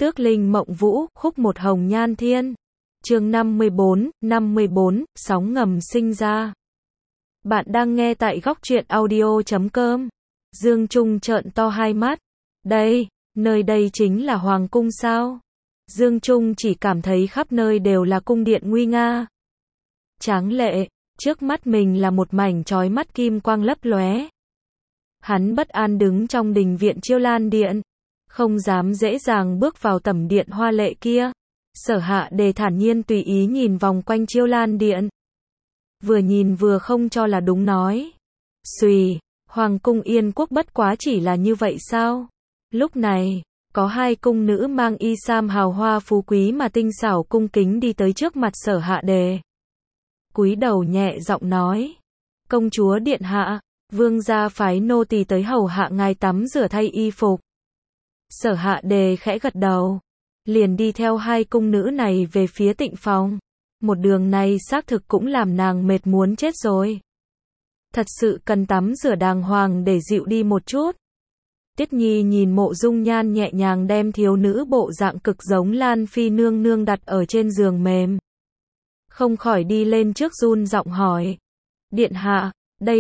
Tước Linh Mộng Vũ, khúc một hồng nhan thiên. Chương 54, sóng ngầm sinh ra. Bạn đang nghe tại góc truyện audio.com. Dương Trung trợn to hai mắt. Đây, nơi đây chính là hoàng cung sao? Dương Trung chỉ cảm thấy khắp nơi đều là cung điện nguy nga, tráng lệ, trước mắt mình là một mảnh chói mắt kim quang lấp lóe. Hắn bất an đứng trong đình viện Chiêu Lan Điện, không dám dễ dàng bước vào tẩm điện hoa lệ kia. Sở Hạ Đề thản nhiên tùy ý nhìn vòng quanh Chiêu Lan Điện, vừa nhìn vừa không cho là đúng nói. Xùy, hoàng cung Yên Quốc bất quá chỉ là như vậy sao? Lúc này, có hai cung nữ mang y sam hào hoa phú quý mà tinh xảo cung kính đi tới trước mặt Sở Hạ Đề. Cúi đầu nhẹ giọng nói: Công chúa điện hạ, vương gia phái nô tỳ tới hầu hạ ngài tắm rửa thay y phục. Sở Hạ Đề khẽ gật đầu, liền đi theo hai cung nữ này về phía tịnh phòng. Một đường này xác thực cũng làm nàng mệt muốn chết rồi. Thật sự cần tắm rửa đàng hoàng để dịu đi một chút. Tiết Nhi nhìn Mộ Dung Nhan nhẹ nhàng đem thiếu nữ bộ dạng cực giống Lan Phi nương nương đặt ở trên giường mềm, không khỏi đi lên trước run giọng hỏi: Điện hạ,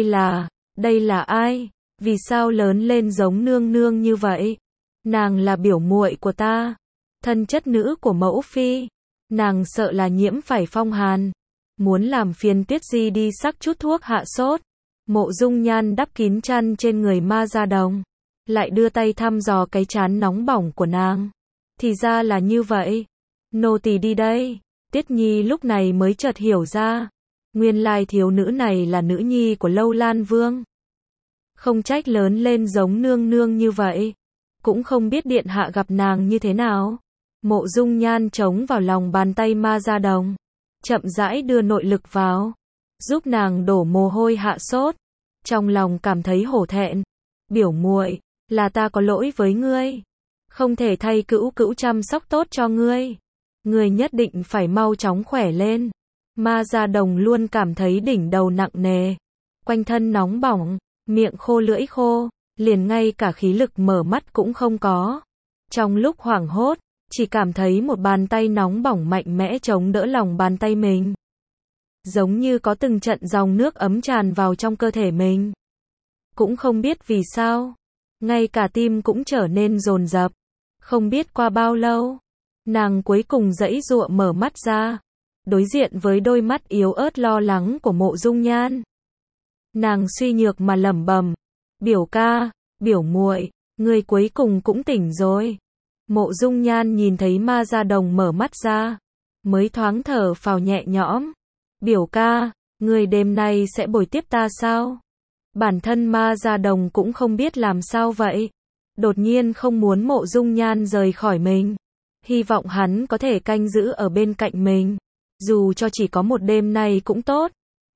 đây là ai? Vì sao lớn lên giống nương nương như vậy? Nàng là biểu muội của ta, thân chất nữ của mẫu phi. Nàng sợ là nhiễm phải phong hàn, muốn làm phiền Tiết Di đi sắc chút thuốc hạ sốt. Mộ Dung Nhan đắp kín chăn trên người Ma Gia Đồng, lại đưa tay thăm dò cái trán nóng bỏng của nàng. Thì ra là như vậy, nô tỳ đi đây. Tiết Nhi lúc này mới chợt hiểu ra, nguyên lai thiếu nữ này là nữ nhi của Lâu Lan Vương. Không trách lớn lên giống nương nương như vậy, cũng không biết điện hạ gặp nàng như thế nào. Mộ Dung Nhan chống vào lòng bàn tay Ma Gia Đồng, chậm rãi đưa nội lực vào, giúp nàng đổ mồ hôi hạ sốt. Trong lòng cảm thấy hổ thẹn. Biểu muội, là ta có lỗi với ngươi, không thể thay cữu cữu chăm sóc tốt cho ngươi. Ngươi nhất định phải mau chóng khỏe lên. Ma Gia Đồng luôn cảm thấy đỉnh đầu nặng nề, quanh thân nóng bỏng, miệng khô lưỡi khô, liền ngay cả khí lực mở mắt cũng không có. Trong lúc hoảng hốt, chỉ cảm thấy một bàn tay nóng bỏng mạnh mẽ chống đỡ lòng bàn tay mình, giống như có từng trận dòng nước ấm tràn vào trong cơ thể mình. Cũng không biết vì sao, ngay cả tim cũng trở nên dồn dập. Không biết qua bao lâu, nàng cuối cùng giãy giụa mở mắt ra, đối diện với đôi mắt yếu ớt lo lắng của Mộ Dung Nhan. Nàng suy nhược mà lẩm bẩm: Biểu ca, biểu muội, ngươi cuối cùng cũng tỉnh rồi. Mộ Dung Nhan nhìn thấy Ma Gia Đồng mở mắt ra, mới thoáng thở phào nhẹ nhõm. Biểu ca, ngươi đêm nay sẽ bồi tiếp ta sao? Bản thân Ma Gia Đồng cũng không biết làm sao vậy. Đột nhiên không muốn Mộ Dung Nhan rời khỏi mình, hy vọng hắn có thể canh giữ ở bên cạnh mình, dù cho chỉ có một đêm nay cũng tốt.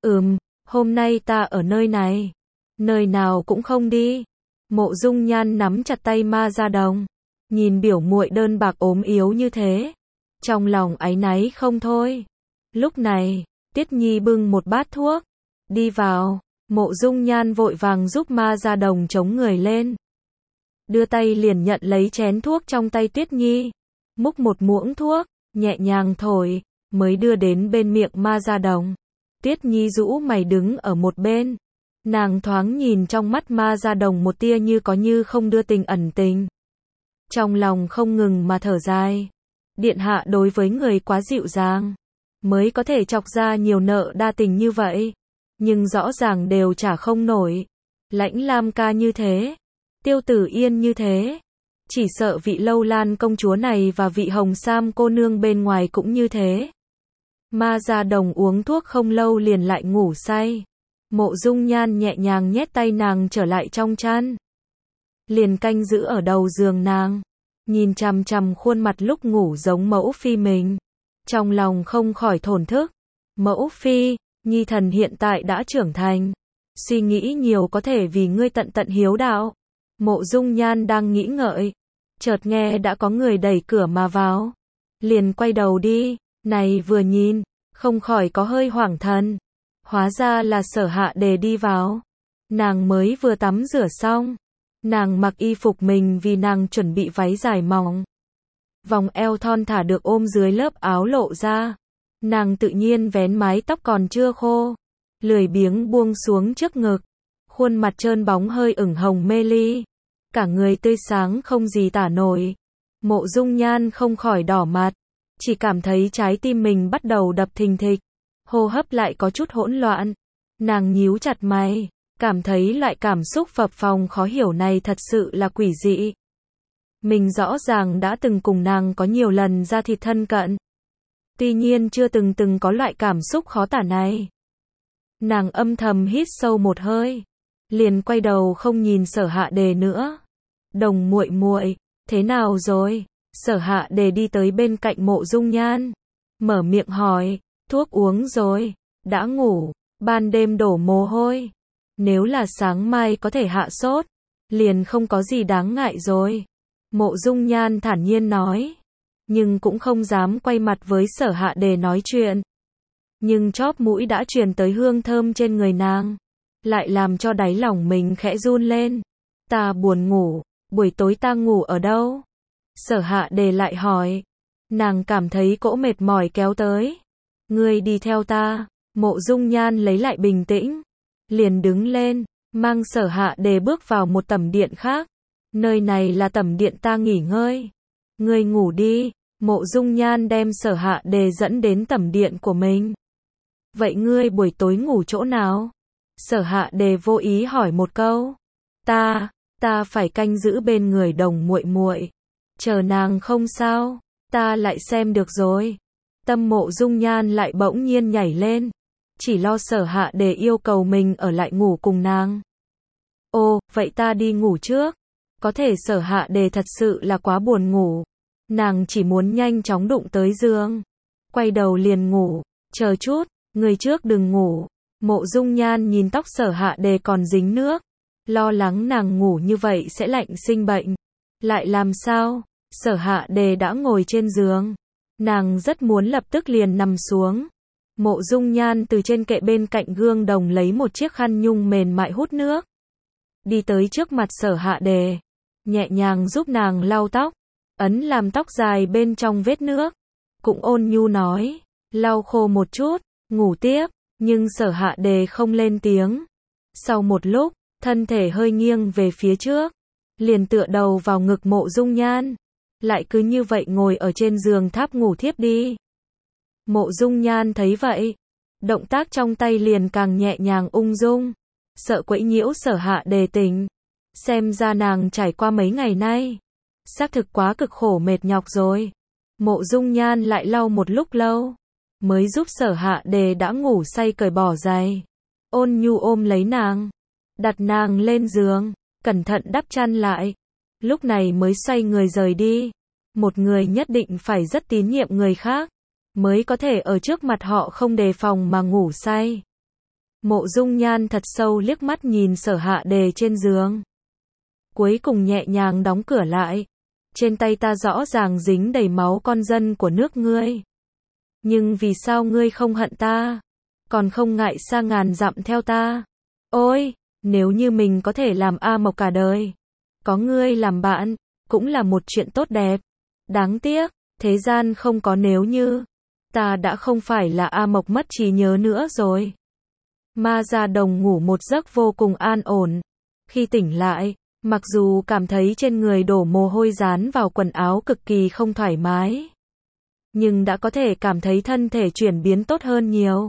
Hôm nay ta ở nơi này, nơi nào cũng không đi. Mộ Dung Nhan nắm chặt tay Ma Gia Đồng, nhìn biểu muội đơn bạc ốm yếu như thế, trong lòng áy náy không thôi. Lúc này, Tiết Nhi bưng một bát thuốc đi vào. Mộ Dung Nhan vội vàng giúp Ma Gia Đồng chống người lên, đưa tay liền nhận lấy chén thuốc trong tay Tiết Nhi, múc một muỗng thuốc, nhẹ nhàng thổi, mới đưa đến bên miệng Ma Gia Đồng. Tiết Nhi rũ mày đứng ở một bên, nàng thoáng nhìn trong mắt Ma Gia Đồng một tia như có như không đưa tình ẩn tình, trong lòng không ngừng mà thở dài. Điện hạ đối với người quá dịu dàng, mới có thể chọc ra nhiều nợ đa tình như vậy, nhưng rõ ràng đều trả không nổi. Lãnh Lam ca như thế, Tiêu Tử Yên như thế, chỉ sợ vị Lâu Lan công chúa này và vị Hồng Sam cô nương bên ngoài cũng như thế. Ma Gia Đồng uống thuốc không lâu liền lại ngủ say. Mộ Dung Nhan nhẹ nhàng nhét tay nàng trở lại trong chăn, liền canh giữ ở đầu giường nàng, nhìn chằm chằm khuôn mặt lúc ngủ giống mẫu phi mình, trong lòng không khỏi thổn thức. Mẫu phi, nhi thần hiện tại đã trưởng thành, suy nghĩ nhiều có thể vì ngươi tận tận hiếu đạo. Mộ Dung Nhan đang nghĩ ngợi, chợt nghe đã có người đẩy cửa mà vào, liền quay đầu đi, này vừa nhìn, không khỏi có hơi hoảng thần. Hóa ra là Sở Hạ Đề đi vào. Nàng mới vừa tắm rửa xong, nàng mặc y phục mình vì nàng chuẩn bị váy dài mỏng, vòng eo thon thả được ôm dưới lớp áo lộ ra. Nàng tự nhiên vén mái tóc còn chưa khô, lười biếng buông xuống trước ngực, khuôn mặt trơn bóng hơi ửng hồng mê ly, cả người tươi sáng không gì tả nổi. Mộ Dung Nhan không khỏi đỏ mặt, chỉ cảm thấy trái tim mình bắt đầu đập thình thịch, hô hấp lại có chút hỗn loạn. Nàng nhíu chặt mày, cảm thấy loại cảm xúc phập phồng khó hiểu này thật sự là quỷ dị. Mình rõ ràng đã từng cùng nàng có nhiều lần ra thịt thân cận, tuy nhiên chưa từng có loại cảm xúc khó tả này. Nàng âm thầm hít sâu một hơi, liền quay đầu không nhìn Sở Hạ Đề nữa. Đồng muội muội, thế nào rồi? Sở Hạ Đề đi tới bên cạnh Mộ Dung Nhan, mở miệng hỏi, thuốc uống rồi, đã ngủ, ban đêm đổ mồ hôi. Nếu là sáng mai có thể hạ sốt, liền không có gì đáng ngại rồi. Mộ Dung Nhan thản nhiên nói, nhưng cũng không dám quay mặt với Sở Hạ Đề nói chuyện. Nhưng chóp mũi đã truyền tới hương thơm trên người nàng, lại làm cho đáy lòng mình khẽ run lên. Ta buồn ngủ, buổi tối ta ngủ ở đâu? Sở Hạ Đề lại hỏi. Nàng cảm thấy cỗ mệt mỏi kéo tới. Ngươi đi theo ta. Mộ Dung Nhan lấy lại bình tĩnh, liền đứng lên, mang Sở Hạ Đề bước vào một tẩm điện khác. Nơi này là tẩm điện ta nghỉ ngơi. Ngươi ngủ đi. Mộ Dung Nhan đem Sở Hạ Đề dẫn đến tẩm điện của mình. Vậy ngươi buổi tối ngủ chỗ nào? Sở Hạ Đề vô ý hỏi một câu. Ta phải canh giữ bên người đồng muội muội. Chờ nàng không sao, ta lại xem được rồi. Tâm Mộ Dung Nhan lại bỗng nhiên nhảy lên, chỉ lo Sở Hạ Đề yêu cầu mình ở lại ngủ cùng nàng. Ô, vậy ta đi ngủ trước. Có thể Sở Hạ Đề thật sự là quá buồn ngủ. Nàng chỉ muốn nhanh chóng đụng tới giường, quay đầu liền ngủ. Chờ chút, người trước đừng ngủ. Mộ Dung Nhan nhìn tóc Sở Hạ Đề còn dính nước, lo lắng nàng ngủ như vậy sẽ lạnh sinh bệnh. Lại làm sao? Sở Hạ Đề đã ngồi trên giường, nàng rất muốn lập tức liền nằm xuống. Mộ Dung Nhan từ trên kệ bên cạnh gương đồng lấy một chiếc khăn nhung mềm mại hút nước, đi tới trước mặt Sở Hạ Đề, nhẹ nhàng giúp nàng lau tóc, ấn làm tóc dài bên trong vết nước, cũng ôn nhu nói, lau khô một chút, ngủ tiếp. Nhưng Sở Hạ Đề không lên tiếng. Sau một lúc, thân thể hơi nghiêng về phía trước, liền tựa đầu vào ngực Mộ Dung Nhan, lại cứ như vậy ngồi ở trên giường tháp ngủ thiếp đi. Mộ Dung Nhan thấy vậy, động tác trong tay liền càng nhẹ nhàng ung dung, sợ quấy nhiễu Sở Hạ Đề tỉnh. Xem ra nàng trải qua mấy ngày nay, xác thực quá cực khổ mệt nhọc rồi. Mộ Dung Nhan lại lau một lúc lâu, mới giúp Sở Hạ Đề đã ngủ say cởi bỏ giày, ôn nhu ôm lấy nàng, đặt nàng lên giường, cẩn thận đắp chăn lại, lúc này mới xoay người rời đi. Một người nhất định phải rất tín nhiệm người khác, mới có thể ở trước mặt họ không đề phòng mà ngủ say. Mộ Dung Nhan thật sâu liếc mắt nhìn Sở Hạ Đề trên giường, cuối cùng nhẹ nhàng đóng cửa lại. Trên tay ta rõ ràng dính đầy máu con dân của nước ngươi. Nhưng vì sao ngươi không hận ta, còn không ngại xa ngàn dặm theo ta? Ôi, nếu như mình có thể làm A Mộc cả đời, có ngươi làm bạn, cũng là một chuyện tốt đẹp. Đáng tiếc, thế gian không có nếu như. Ta đã không phải là A Mộc mất trí nhớ nữa rồi. Ma Gia Đồng ngủ một giấc vô cùng an ổn. Khi tỉnh lại, mặc dù cảm thấy trên người đổ mồ hôi dán vào quần áo cực kỳ không thoải mái, nhưng đã có thể cảm thấy thân thể chuyển biến tốt hơn nhiều.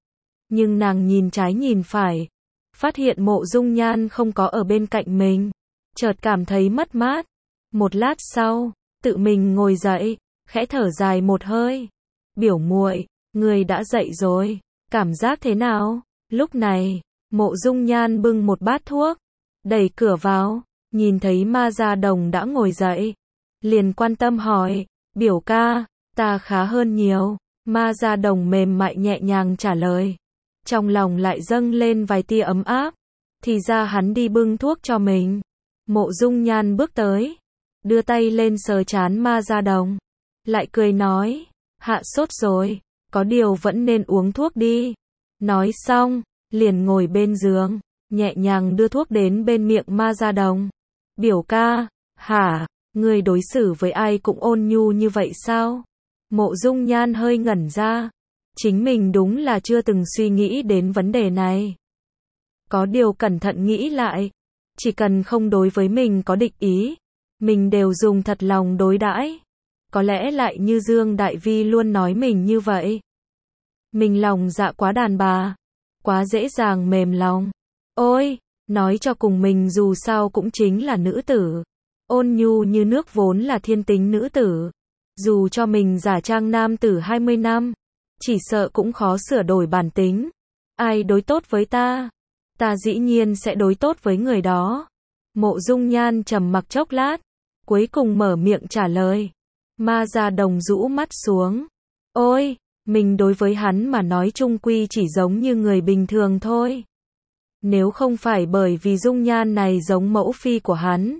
Nhưng nàng nhìn trái nhìn phải, phát hiện Mộ Dung Nhan không có ở bên cạnh mình, chợt cảm thấy mất mát. Một lát sau, tự mình ngồi dậy, khẽ thở dài một hơi. Biểu muội, người đã dậy rồi, cảm giác thế nào? Lúc này, Mộ Dung Nhan bưng một bát thuốc, đẩy cửa vào, nhìn thấy Ma Gia Đồng đã ngồi dậy, liền quan tâm hỏi, biểu ca, ta khá hơn nhiều. Ma Gia Đồng mềm mại nhẹ nhàng trả lời, trong lòng lại dâng lên vài tia ấm áp. Thì ra hắn đi bưng thuốc cho mình. Mộ Dung Nhan bước tới, đưa tay lên sờ trán Ma Gia Đồng, lại cười nói, hạ sốt rồi, có điều vẫn nên uống thuốc đi. Nói xong, liền ngồi bên giường, nhẹ nhàng đưa thuốc đến bên miệng Ma Gia Đồng. Biểu ca, hả? Ngươi đối xử với ai cũng ôn nhu như vậy sao? Mộ Dung Nhan hơi ngẩn ra. Chính mình đúng là chưa từng suy nghĩ đến vấn đề này. Có điều cẩn thận nghĩ lại, chỉ cần không đối với mình có địch ý, mình đều dùng thật lòng đối đãi. Có lẽ lại như Dương Đại Vi luôn nói mình như vậy. Mình lòng dạ quá đàn bà, quá dễ dàng mềm lòng. Ôi, nói cho cùng mình dù sao cũng chính là nữ tử. Ôn nhu như nước vốn là thiên tính nữ tử. Dù cho mình giả trang nam tử 20 năm, chỉ sợ cũng khó sửa đổi bản tính. Ai đối tốt với ta, ta dĩ nhiên sẽ đối tốt với người đó. Mộ Dung Nhan trầm mặc chốc lát, cuối cùng mở miệng trả lời. Ma Gia Đồng rũ mắt xuống. Ôi, mình đối với hắn mà nói chung quy chỉ giống như người bình thường thôi. Nếu không phải bởi vì dung nhan này giống mẫu phi của hắn,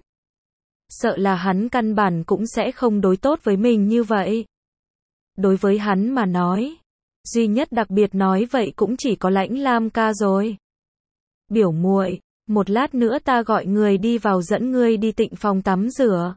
sợ là hắn căn bản cũng sẽ không đối tốt với mình như vậy. Đối với hắn mà nói, duy nhất đặc biệt nói vậy cũng chỉ có Lãnh Lam ca rồi. Biểu muội, một lát nữa ta gọi người đi vào dẫn ngươi đi tịnh phòng tắm rửa.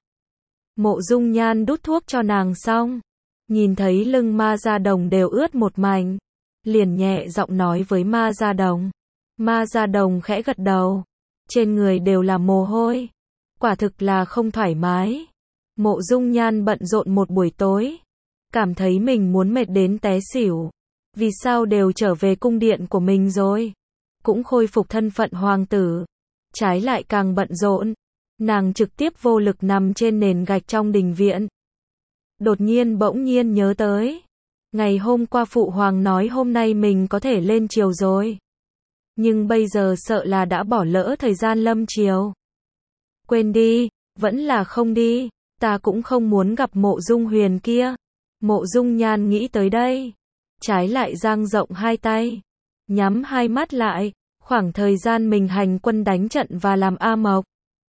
Mộ Dung Nhan đút thuốc cho nàng xong, nhìn thấy lưng Ma Gia Đồng đều ướt một mảnh, liền nhẹ giọng nói với Ma Gia Đồng. Ma Gia Đồng khẽ gật đầu, trên người đều là mồ hôi, quả thực là không thoải mái. Mộ Dung Nhan bận rộn một buổi tối, cảm thấy mình muốn mệt đến té xỉu. Vì sao đều trở về cung điện của mình rồi, cũng khôi phục thân phận hoàng tử, trái lại càng bận rộn. Nàng trực tiếp vô lực nằm trên nền gạch trong đình viện. Đột nhiên bỗng nhiên nhớ tới, ngày hôm qua phụ hoàng nói hôm nay mình có thể lên triều rồi. Nhưng bây giờ sợ là đã bỏ lỡ thời gian lâm triều. Quên đi, vẫn là không đi, ta cũng không muốn gặp Mộ Dung Huyền kia. Mộ Dung Nhan nghĩ tới đây, trái lại dang rộng hai tay, nhắm hai mắt lại, khoảng thời gian mình hành quân đánh trận và làm A Mộc.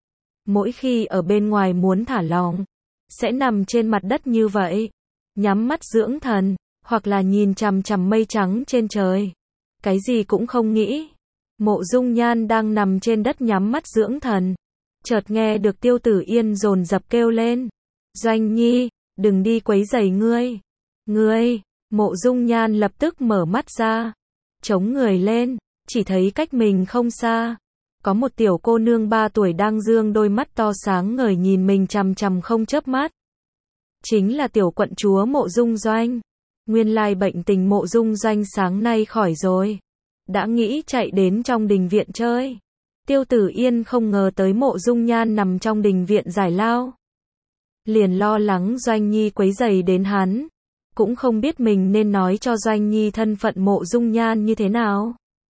Mỗi khi ở bên ngoài muốn thả lỏng, sẽ nằm trên mặt đất như vậy, nhắm mắt dưỡng thần, hoặc là nhìn chằm chằm mây trắng trên trời. Cái gì cũng không nghĩ. Mộ Dung Nhan đang nằm trên đất nhắm mắt dưỡng thần, chợt nghe được Tiêu Tử Yên dồn dập kêu lên. Doanh Nhi, đừng đi quấy rầy ngươi. Ngươi, Mộ Dung Nhan lập tức mở mắt ra, chống người lên, chỉ thấy cách mình không xa, có một tiểu cô nương 3 tuổi đang dương đôi mắt to sáng ngời nhìn mình chằm chằm không chớp mắt. Chính là tiểu quận chúa Mộ Dung Doanh. Nguyên lai bệnh tình Mộ Dung Doanh sáng nay khỏi rồi, đã nghĩ chạy đến trong đình viện chơi. Tiêu Tử Yên không ngờ tới Mộ Dung Nhan nằm trong đình viện giải lao, liền lo lắng Doanh Nhi quấy rầy đến hắn, cũng không biết mình nên nói cho Doanh Nhi thân phận Mộ Dung Nhan như thế nào.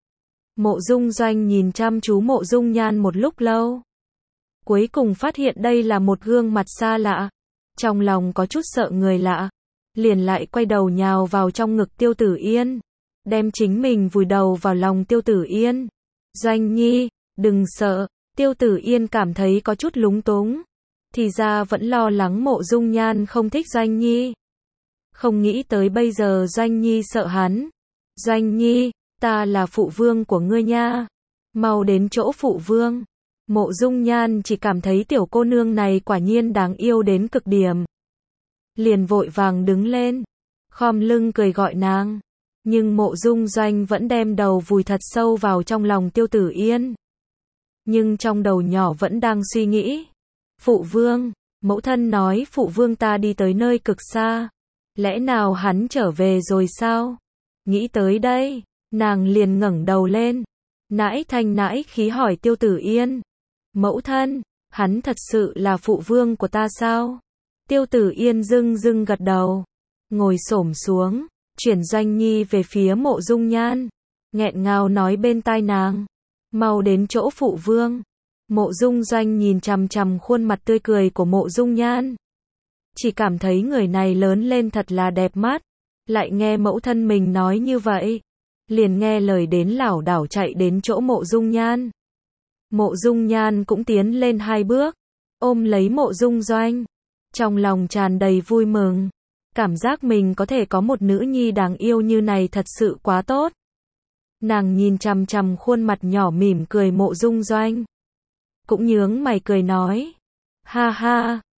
Mộ Dung Doanh nhìn chăm chú Mộ Dung Nhan một lúc lâu, cuối cùng phát hiện đây là một gương mặt xa lạ, trong lòng có chút sợ người lạ, liền lại quay đầu nhào vào trong ngực Tiêu Tử Yên, đem chính mình vùi đầu vào lòng Tiêu Tử Yên. Doanh Nhi, đừng sợ. Tiêu Tử Yên cảm thấy có chút lúng túng, thì ra vẫn lo lắng Mộ Dung Nhan không thích Doanh Nhi, không nghĩ tới bây giờ Doanh Nhi sợ hắn. Doanh Nhi, ta là phụ vương của ngươi nha, mau đến chỗ phụ vương. Mộ Dung Nhan chỉ cảm thấy tiểu cô nương này quả nhiên đáng yêu đến cực điểm, liền vội vàng đứng lên, khom lưng cười gọi nàng, nhưng Mộ Dung Doanh vẫn đem đầu vùi thật sâu vào trong lòng Tiêu Tử Yên, nhưng trong đầu nhỏ vẫn đang suy nghĩ. Phụ vương, mẫu thân nói phụ vương ta đi tới nơi cực xa, lẽ nào hắn trở về rồi sao? Nghĩ tới đây, nàng liền ngẩng đầu lên, nãi thanh nãi khí hỏi Tiêu Tử Yên. Mẫu thân, hắn thật sự là phụ vương của ta sao? Tiêu Tử Yên dưng dưng gật đầu, ngồi xổm xuống, chuyển Doanh Nhi về phía Mộ Dung Nhan, nghẹn ngào nói bên tai nàng, mau đến chỗ phụ vương. Mộ Dung Doanh nhìn chằm chằm khuôn mặt tươi cười của Mộ Dung Nhan, chỉ cảm thấy người này lớn lên thật là đẹp mắt, lại nghe mẫu thân mình nói như vậy, liền nghe lời đến lảo đảo chạy đến chỗ Mộ Dung Nhan. Mộ Dung Nhan cũng tiến lên 2 bước, ôm lấy Mộ Dung Doanh, trong lòng tràn đầy vui mừng, cảm giác mình có thể có một nữ nhi đáng yêu như này thật sự quá tốt. Nàng nhìn chằm chằm khuôn mặt nhỏ mỉm cười Mộ Dung Doanh, cũng nhướng mày cười nói, ha ha,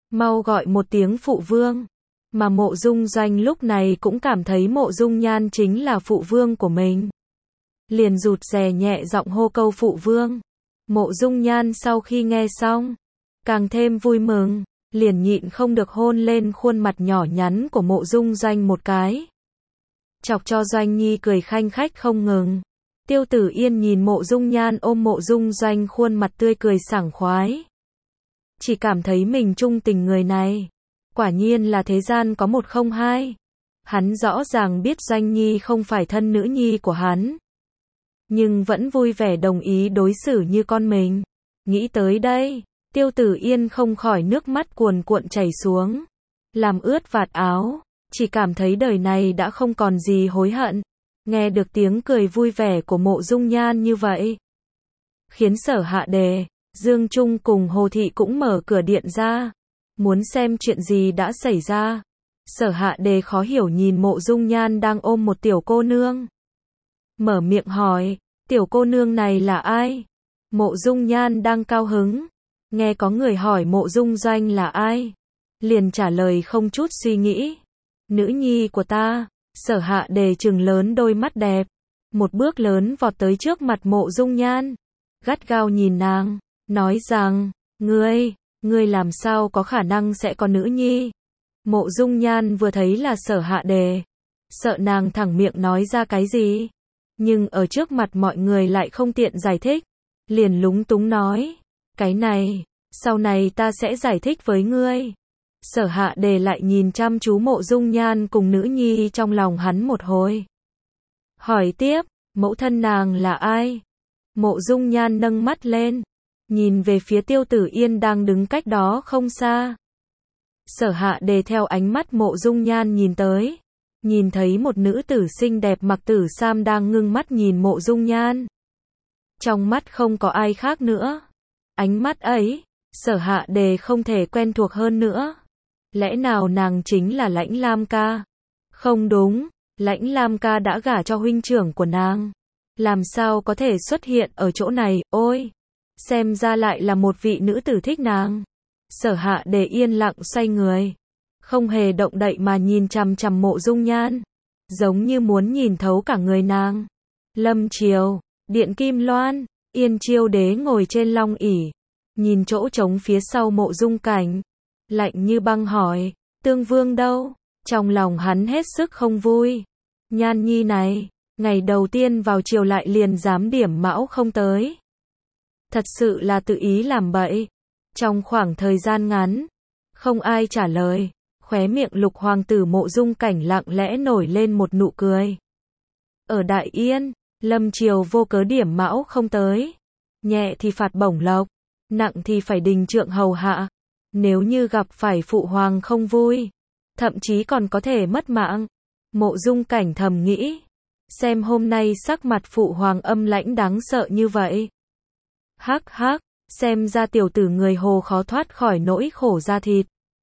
mau gọi một tiếng phụ vương. Mà Mộ Dung Doanh lúc này cũng cảm thấy Mộ Dung Nhan chính là phụ vương của mình. Liền rụt rè nhẹ giọng hô câu phụ vương. Mộ Dung Nhan sau khi nghe xong, càng thêm vui mừng, liền nhịn không được hôn lên khuôn mặt nhỏ nhắn của Mộ Dung Doanh một cái. Chọc cho Doanh Nhi cười khanh khách không ngừng. Tiêu Tử Yên nhìn Mộ Dung Nhan ôm Mộ Dung Doanh khuôn mặt tươi cười sảng khoái. Chỉ cảm thấy mình trung tình người này. Quả nhiên là thế gian có một không hai. Hắn rõ ràng biết Doanh Nhi không phải thân nữ nhi của hắn. Nhưng vẫn vui vẻ đồng ý đối xử như con mình. Nghĩ tới đây, Tiêu Tử Yên không khỏi nước mắt cuồn cuộn chảy xuống. Làm ướt vạt áo. Chỉ cảm thấy đời này đã không còn gì hối hận. Nghe được tiếng cười vui vẻ của Mộ Dung Nhan như vậy, khiến Sở Hạ Đề, Dương Trung cùng Hồ Thị cũng mở cửa điện ra, muốn xem chuyện gì đã xảy ra. Sở Hạ Đề khó hiểu nhìn Mộ Dung Nhan đang ôm một tiểu cô nương. Mở miệng hỏi, tiểu cô nương này là ai? Mộ Dung Nhan đang cao hứng, nghe có người hỏi Mộ Dung Doanh là ai, liền trả lời không chút suy nghĩ. Nữ nhi của ta. Sở Hạ Đề trừng lớn đôi mắt đẹp, một bước lớn vọt tới trước mặt Mộ Dung Nhan, gắt gao nhìn nàng, nói rằng, ngươi làm sao có khả năng sẽ có nữ nhi? Mộ Dung Nhan vừa thấy là Sở Hạ Đề, sợ nàng thẳng miệng nói ra cái gì, nhưng ở trước mặt mọi người lại không tiện giải thích, liền lúng túng nói, cái này, sau này ta sẽ giải thích với ngươi. Sở Hạ Đề lại nhìn chăm chú Mộ Dung Nhan cùng nữ nhi trong lòng hắn một hồi. Hỏi tiếp, mẫu thân nàng là ai? Mộ Dung Nhan nâng mắt lên, nhìn về phía Tiêu Tử Yên đang đứng cách đó không xa. Sở Hạ Đề theo ánh mắt Mộ Dung Nhan nhìn tới, nhìn thấy một nữ tử xinh đẹp mặc tử sam đang ngưng mắt nhìn Mộ Dung Nhan. Trong mắt không có ai khác nữa. Ánh mắt ấy, Sở Hạ Đề không thể quen thuộc hơn nữa. Lẽ nào nàng chính là Lãnh Lam ca? Không đúng, Lãnh Lam ca đã gả cho huynh trưởng của nàng. Làm sao có thể xuất hiện ở chỗ này, ôi! Xem ra lại là một vị nữ tử thích nàng. Sở Hạ Đề yên lặng xoay người, không hề động đậy mà nhìn chằm chằm Mộ Dung Nhan, giống như muốn nhìn thấu cả người nàng. Lâm Triều, Điện Kim Loan, Yên Chiêu Đế ngồi trên long ỷ, nhìn chỗ trống phía sau Mộ Dung Cảnh, lạnh như băng hỏi, Tương Vương đâu? Trong lòng hắn hết sức không vui. Nhan nhi này, ngày đầu tiên vào triều lại liền dám điểm mão không tới. Thật sự là tự ý làm bậy. Trong khoảng thời gian ngắn, không ai trả lời, khóe miệng Lục hoàng tử Mộ Dung Cảnh lặng lẽ nổi lên một nụ cười. Ở Đại Yên, Lâm Triều vô cớ điểm mão không tới, nhẹ thì phạt bổng lộc, nặng thì phải đình trượng hầu hạ. Nếu như gặp phải phụ hoàng không vui, thậm chí còn có thể mất mạng. Mộ Dung Cảnh thầm nghĩ, xem hôm nay sắc mặt phụ hoàng âm lãnh đáng sợ như vậy. Hắc hắc, xem ra tiểu tử người Hồ khó thoát khỏi nỗi khổ da thịt.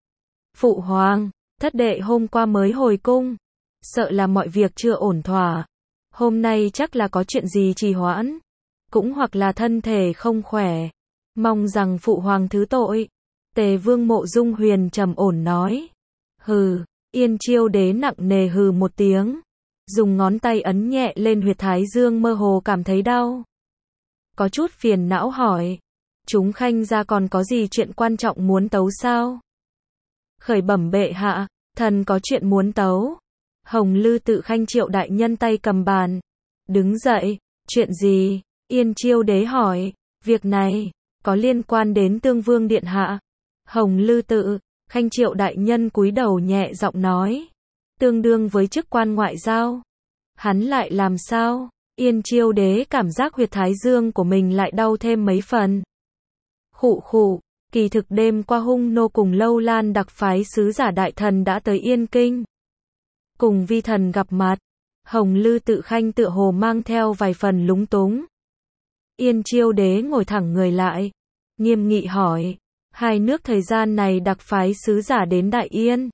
Phụ hoàng, thất đệ hôm qua mới hồi cung, sợ là mọi việc chưa ổn thỏa. Hôm nay chắc là có chuyện gì trì hoãn, cũng hoặc là thân thể không khỏe. Mong rằng phụ hoàng thứ tội. Tề Vương Mộ Dung Huyền trầm ổn nói. Hừ, Yên Chiêu Đế nặng nề hừ một tiếng, dùng ngón tay ấn nhẹ lên huyệt thái dương mơ hồ cảm thấy đau. Có chút phiền não hỏi, chúng khanh gia còn có gì chuyện quan trọng muốn tấu sao? Khởi bẩm bệ hạ, thần có chuyện muốn tấu. Hồng Lư Tự Khanh Triệu đại nhân tay cầm bàn, đứng dậy, chuyện gì? Yên Chiêu Đế hỏi, việc này có liên quan đến Tương Vương điện hạ. Hồng Lư Tự Khanh Triệu đại nhân cúi đầu nhẹ giọng nói, tương đương với chức quan ngoại giao. Hắn lại làm sao? Yên Chiêu Đế cảm giác huyệt thái dương của mình lại đau thêm mấy phần. Khụ khụ, kỳ thực đêm qua Hung nô cùng Lâu Lan đặc phái sứ giả đại thần đã tới Yên Kinh, cùng vi thần gặp mặt. Hồng Lư Tự Khanh tựa hồ mang theo vài phần lúng túng. Yên Chiêu Đế ngồi thẳng người lại, nghiêm nghị hỏi, hai nước thời gian này đặc phái sứ giả đến Đại Yên,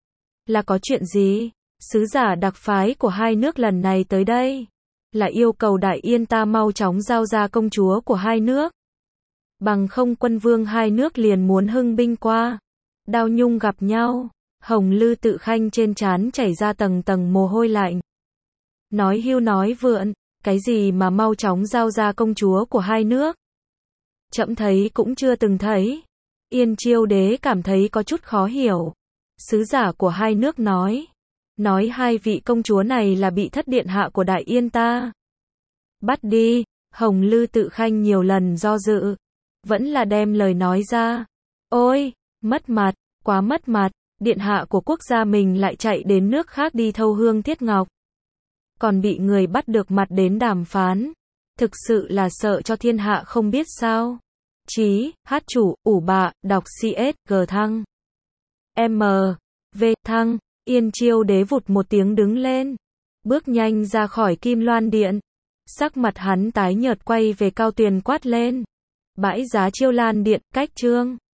là có chuyện gì? Sứ giả đặc phái của hai nước lần này tới đây, là yêu cầu Đại Yên ta mau chóng giao ra công chúa của hai nước. Bằng không quân vương hai nước liền muốn hưng binh qua. Đao nhung gặp nhau, Hồng Lư Tự Khanh trên trán chảy ra tầng tầng mồ hôi lạnh. Nói hưu nói vượn, cái gì mà mau chóng giao ra công chúa của hai nước? Trẫm thấy cũng chưa từng thấy. Yên Chiêu đế cảm thấy có chút khó hiểu. Sứ giả của hai nước nói hai vị công chúa này là bị thất điện hạ của Đại Yên ta bắt đi. Hồng Lư Tự Khanh nhiều lần do dự, vẫn là đem lời nói ra. Ôi, mất mặt, quá mất mặt, điện hạ của quốc gia mình lại chạy đến nước khác đi thâu hương thiết ngọc. Còn bị người bắt được mặt đến đàm phán. Thực sự là sợ cho thiên hạ không biết sao. Chí, hát chủ, ủ bạ, đọc CS, G thăng. M, V, thăng. Yên Chiêu đế vụt một tiếng đứng lên. Bước nhanh ra khỏi Kim Loan Điện. Sắc mặt hắn tái nhợt quay về Cao Tuyền quát lên. Bãi giá Chiêu Lan Điện, cách trương.